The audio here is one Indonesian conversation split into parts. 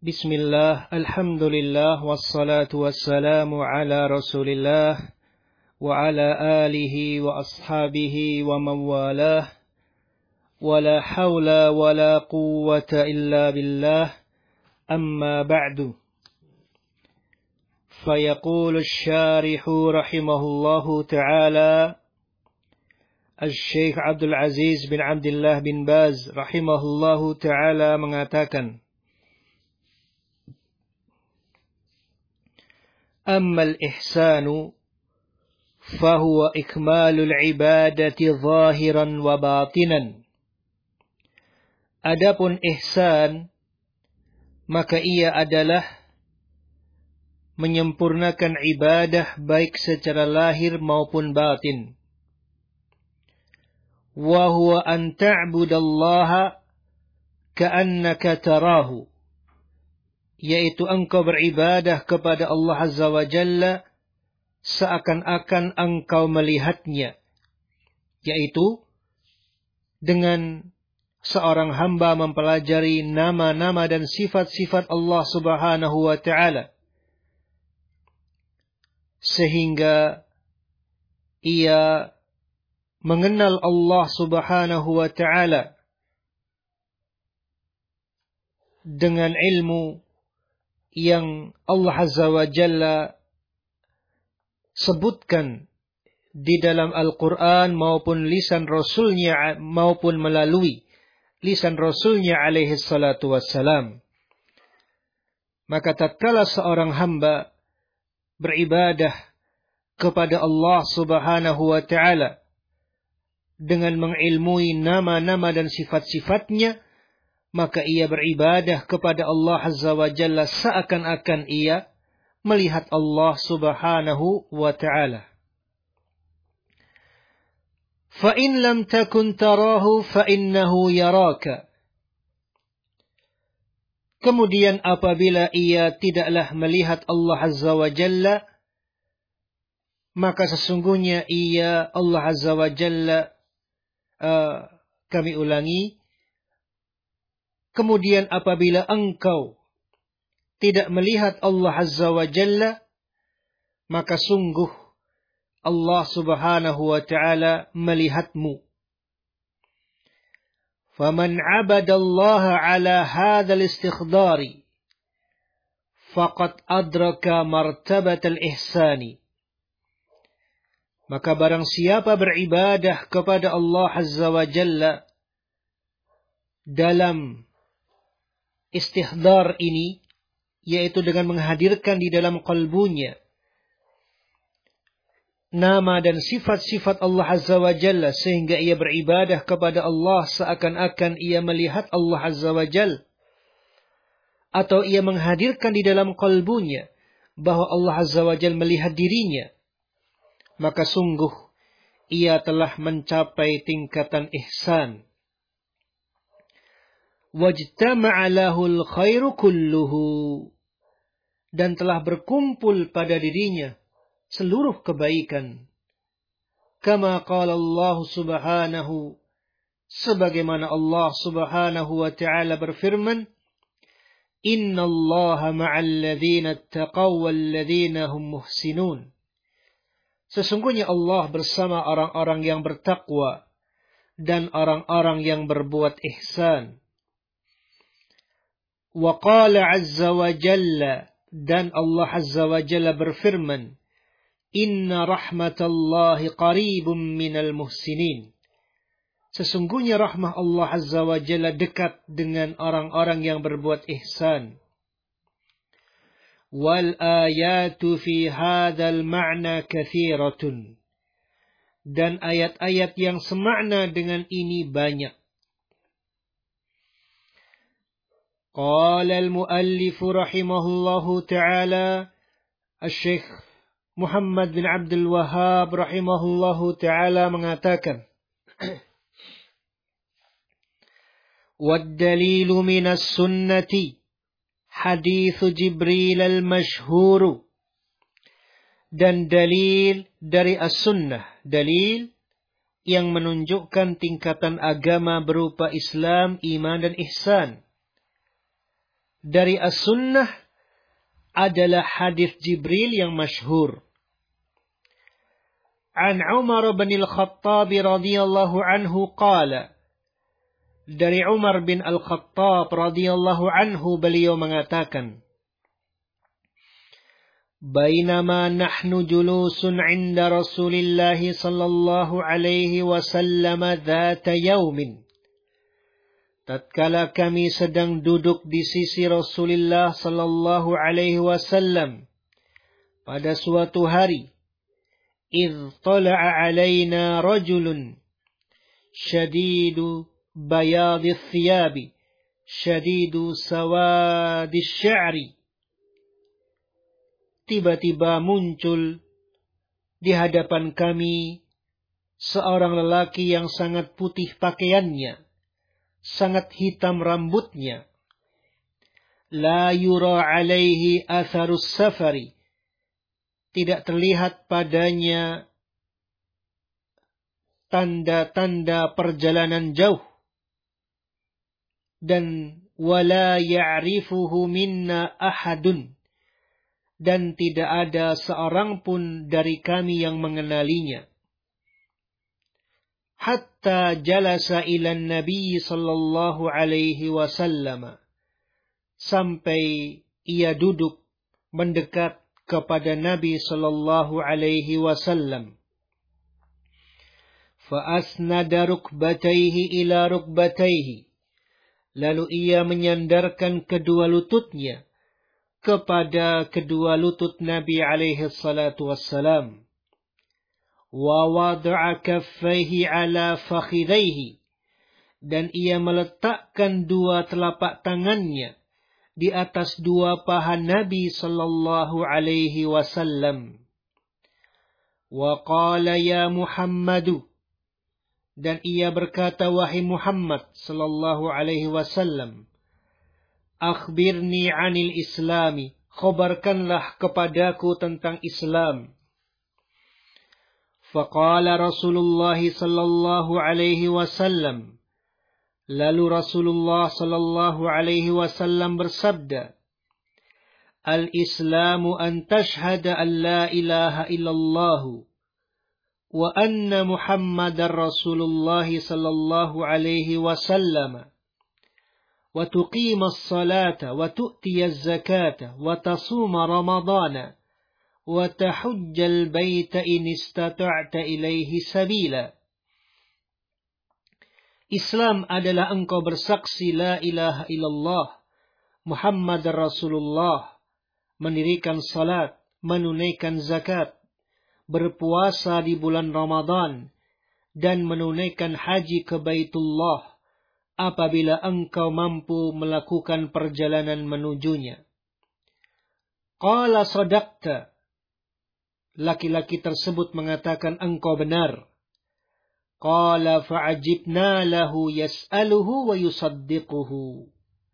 Bismillah, alhamdulillah, wassalatu wassalamu ala rasulillah, wa ala alihi wa ashabihi wa mawalah, wa la hawla wa la quwwata illa billah, amma ba'du. Fayaqulu syarihu rahimahullahu ta'ala, Al-Syeikh Abdul Aziz bin Abdullah bin Baz rahimahullahu ta'ala mengatakan, أما الإحسان فهو إكمال العبادة ظاهرا وباطنا. Adapun ihsan, maka ia adalah menyempurnakan ibadah baik secara lahir maupun batin. Wa huwa an ta'budallaha ka'annaka tarahu, yaitu engkau beribadah kepada Allah Azza wa Jalla seakan-akan engkau melihatnya, yaitu dengan seorang hamba mempelajari nama-nama dan sifat-sifat Allah Subhanahu wa Ta'ala, sehingga ia mengenal Allah Subhanahu wa Ta'ala dengan ilmu yang Allah Azza wa Jalla sebutkan di dalam Al-Quran maupun lisan Rasulnya, maupun melalui lisan Rasulnya alaihi salatu wassalam. Maka tatkala seorang hamba beribadah kepada Allah Subhanahu wa Ta'ala dengan mengilmui nama-nama dan sifat-sifatnya, maka ia beribadah kepada Allah Azza wa Jalla seakan-akan ia melihat Allah Subhanahu wa Ta'ala. Fa in lam takun tarahu fa innahu yaraka. Kemudian apabila ia tidaklah melihat Allah Azza wa Jalla, maka sesungguhnya ia, Allah Azza wa Jalla, kami ulangi, kemudian apabila engkau tidak melihat Allah Azza wa Jalla, maka sungguh Allah Subhanahu wa Ta'ala melihatmu. Faman 'abadallaha 'ala hadzal istikhdari faqad adraka martabatal ihsani. Maka barang siapa beribadah kepada Allah Azza wa Jalla dalam istihdar ini, yaitu dengan menghadirkan di dalam qalbunya nama dan sifat-sifat Allah Azza wa Jalla, sehingga ia beribadah kepada Allah seakan-akan ia melihat Allah Azza wa Jalla, atau ia menghadirkan di dalam qalbunya bahwa Allah Azza wa Jalla melihat dirinya, maka sungguh ia telah mencapai tingkatan ihsan. Wajtama'a lahul khairu kulluhu, dan telah berkumpul pada dirinya seluruh kebaikan. Kama qala Allah Subhanahu, sebagaimana Allah Subhanahu wa Ta'ala berfirman, Innallaha ma'al ladzina ittaqaw wal ladzina hum muhsinun. Sesungguhnya Allah bersama orang-orang yang bertakwa dan orang-orang yang berbuat ihsan. Wa qala azza wa jalla, dan Allah Azza wa Jalla berfirman, Inna rahmatallahi qaribun minal muhsinin. Sesungguhnya rahmah Allah Azza wa Jalla dekat dengan orang-orang yang berbuat ihsan. Wal ayatu fi hadzal ma'na katsiratun. Dan ayat-ayat yang semakna dengan ini banyak. Qala al-muallif rahimahullahu ta'ala, Al-Syeikh Muhammad bin Abdul Wahhab rahimahullahu ta'ala mengatakan, Wad-dalilu minas sunnati hadithu Jibril al-mashhuru. Dan dalil dari as-sunnah, dalil yang menunjukkan tingkatan agama berupa Islam, iman dan ihsan, dari as-sunnah adalah hadis Jibril yang masyhur. An Umar bin Al-Khattab radhiyallahu anhu qala, dari Umar bin Al-Khattab radhiyallahu anhu beliau mengatakan, Bainama nahnu julusun 'inda Rasulillah sallallahu alaihi wasallam dzata yaumin. Tatkala kami sedang duduk di sisi Rasulullah sallallahu alaihi wasallam pada suatu hari, idh tala'a 'alaina rajulun shadidu bayadhi thiyabi shadidu sawadi sya'ri. Tiba-tiba muncul di hadapan kami seorang lelaki yang sangat putih pakaiannya, sangat hitam rambutnya. La yura alaihi atharus safari. Tidak terlihat padanya tanda-tanda perjalanan jauh. Dan wala ya'rifuhu minna ahadun. Dan tidak ada seorang pun dari kami yang mengenalinya. Hatta jalasa ilan Nabi sallallahu alaihi wasallam. Sampai ia duduk mendekat kepada Nabi sallallahu alaihi wasallam. Fa asnada rukbatayhi ila rukbatayhi. Lalu ia menyandarkan kedua lututnya kepada kedua lutut Nabi alaihi salatu wassalam. Wa wada'a kaffaihi ala fakhidaihi. Dan ia meletakkan dua telapak tangannya di atas dua paha Nabi sallallahu alaihi wasallam. Wa qala ya Muhammadu. Dan ia berkata, wahai Muhammad sallallahu alaihi wasallam, akhbirni 'anil islami, khabarkanlah kepadaku tentang Islam. Faqala Rasulullah sallallahu alaihi wasallam, lalu Rasulullah sallallahu alaihi wasallam bersabda, Al-Islamu an tashhada an la ilaha illallah wa anna Muhammadar Rasulullah sallallahu alaihi wasallam. وتقيم الصلاة وتؤتي الزكاة وتصوم رمضان وتحج البيت إن استطعت إليه سبيلا. Islam adalah engkau bersaksi la ilaha illallah Muhammad Rasulullah, mendirikan salat, menunaikan zakat, berpuasa di bulan Ramadan, dan menunaikan haji ke Baitullah apabila engkau mampu melakukan perjalanan menujunya. Qala sadaqta. Laki-laki tersebut mengatakan engkau benar. Qala fa'ajibna lahu yas'aluhu wa yusaddiquhu.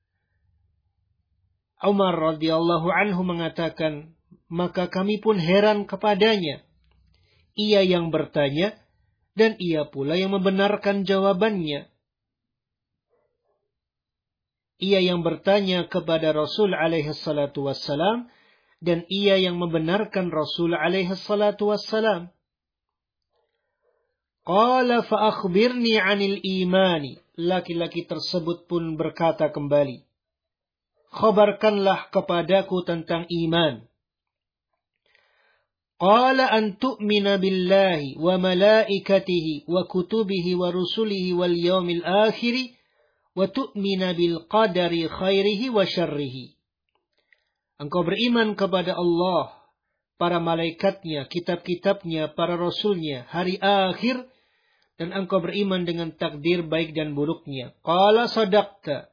Umar radhiyallahu anhu mengatakan, maka kami pun heran kepadanya. Ia yang bertanya dan ia pula yang membenarkan jawabannya. Ia yang bertanya kepada Rasul alaihi salatu wassalam dan ia yang membenarkan Rasul alaihi salatu wassalam. Qala fa akhbirni 'anil imani. Laki-laki tersebut pun berkata kembali, khabarkanlah kepadaku tentang iman. Qala an tu'mina billahi wa malaikatihi wa kutubihi wa rusulihi wal yawmil akhiri wa tu'mina bil qadari khairihi wa syarrihi. Engkau beriman kepada Allah, para malaikatnya, kitab-kitabnya, para rasulnya, hari akhir, dan engkau beriman dengan takdir baik dan buruknya. Qala sadaqta.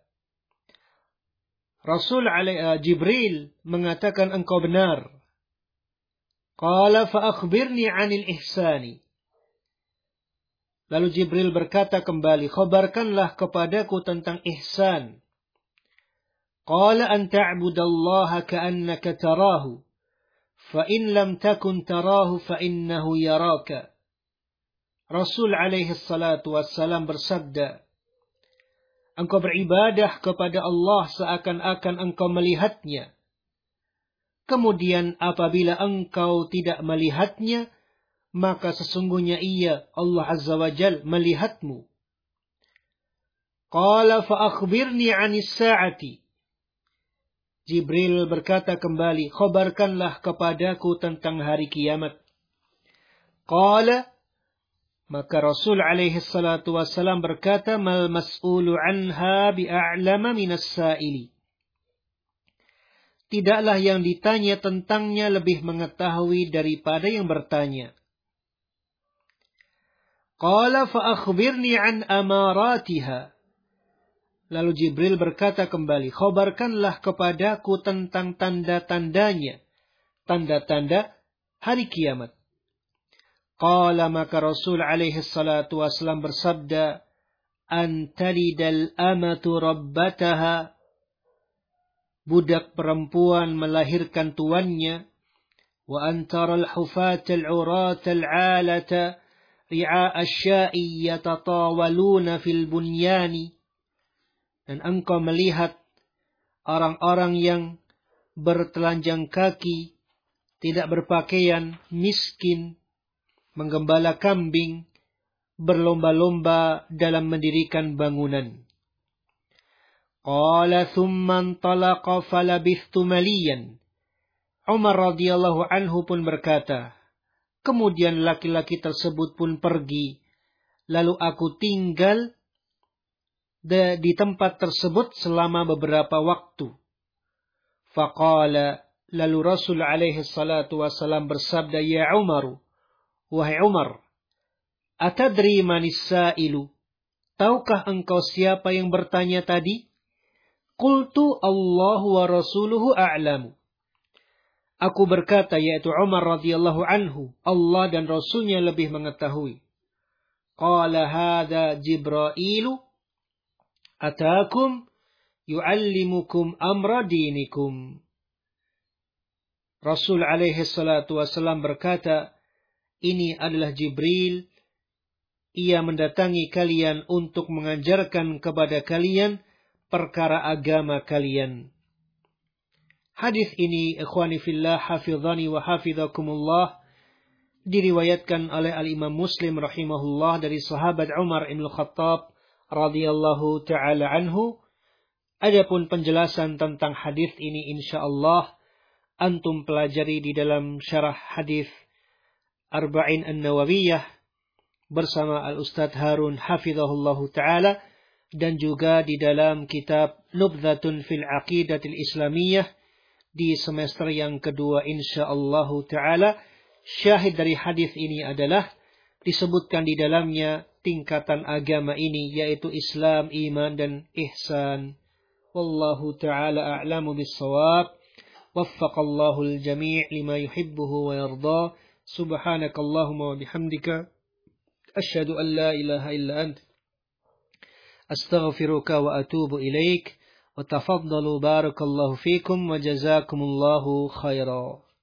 Rasul Jibril mengatakan engkau benar. Qala fa akhbirni 'anil ihsani. Lalu Jibril berkata kembali, khabarkanlah kepadaku tentang ihsan. Qala an ta'budallaha ka'annaka tarahu, fa in lam takun tarahu fa innahu yaraka. Rasul alaihi salatu wassalam bersabda, Engkau beribadah kepada Allah seakan-akan engkau melihatnya. Kemudian apabila engkau tidak melihatnya, maka sesungguhnya ia, Allah Azza wa Jal, melihatmu. Qala fa'akhbirni 'anis sa'ati. Jibril berkata kembali, khabarkanlah kepadaku tentang hari kiamat. Qala, maka Rasul alaihi salatu wassalam berkata, mal mas'ulu anha bi'a'lama minas sa'ili. Tidaklah yang ditanya tentangnya lebih mengetahui daripada yang bertanya. Qala fa'akhbirni an amaratiha. Lalu Jibril berkata kembali, khabarkanlah kepadaku tentang tanda-tandanya. Tanda-tanda hari kiamat. Qala, maka Rasul alaihi salatu wassalam bersabda, antalidal amatu rabbataha. Budak perempuan melahirkan tuannya. Wa antaral hufatal uratal alata ri'a asya'i yatatawaluna fil bunyani. Dan engkau melihat orang-orang yang bertelanjang kaki, tidak berpakaian, miskin, menggembala kambing, berlomba-lomba dalam mendirikan bangunan. Qala thumma intalaqa falabithtu maliyan. Umar radhiyallahu anhu pun berkata, kemudian laki-laki tersebut pun pergi, lalu aku tinggal di tempat tersebut selama beberapa waktu. Faqala, lalu Rasul alaihi salatu wassalam bersabda, ya Umaru, wahai Umar, atadri manis sa'ilu? Tahukah engkau siapa yang bertanya tadi? Qultu Allahu wa rasuluhu a'lamu. Aku berkata, yaitu Umar radhiyallahu anhu, Allah dan Rasulnya lebih mengetahui. Qala hadha Jibrailu atakum yu'allimukum amra dinikum. Rasul alaihi salatu wassalam berkata, ini adalah Jibril. Ia mendatangi kalian untuk mengajarkan kepada kalian perkara agama kalian. Hadis ini, ikhwani fillah, hafizani wa hafizakumullah, diriwayatkan oleh al-Imam Muslim rahimahullah dari sahabat Umar ibn Khattab radhiyallahu ta'ala anhu. Adapun penjelasan tentang hadis ini insyaallah antum pelajari di dalam syarah hadis Arba'in an-Nawawiyah bersama Al-Ustadz Harun hafizahullahu ta'ala, dan juga di dalam kitab Nubdhatun fil Aqidatil Islamiyah di semester yang kedua insyaallah ta'ala. Syahid dari hadis ini adalah disebutkan di dalamnya tingkatan agama ini, yaitu Islam, iman, dan ihsan. Wallahu ta'ala a'lamu bis-shawab. Waffaqallahu al-jami' lima yuhibbuhu wa yarda. Subhanakallahumma wa bihamdika asyhadu an la ilaha illa ant astaghfiruka wa atubu ilaik. Wa tafaddalu barakallahu fikum wa jazakumullahu khairan.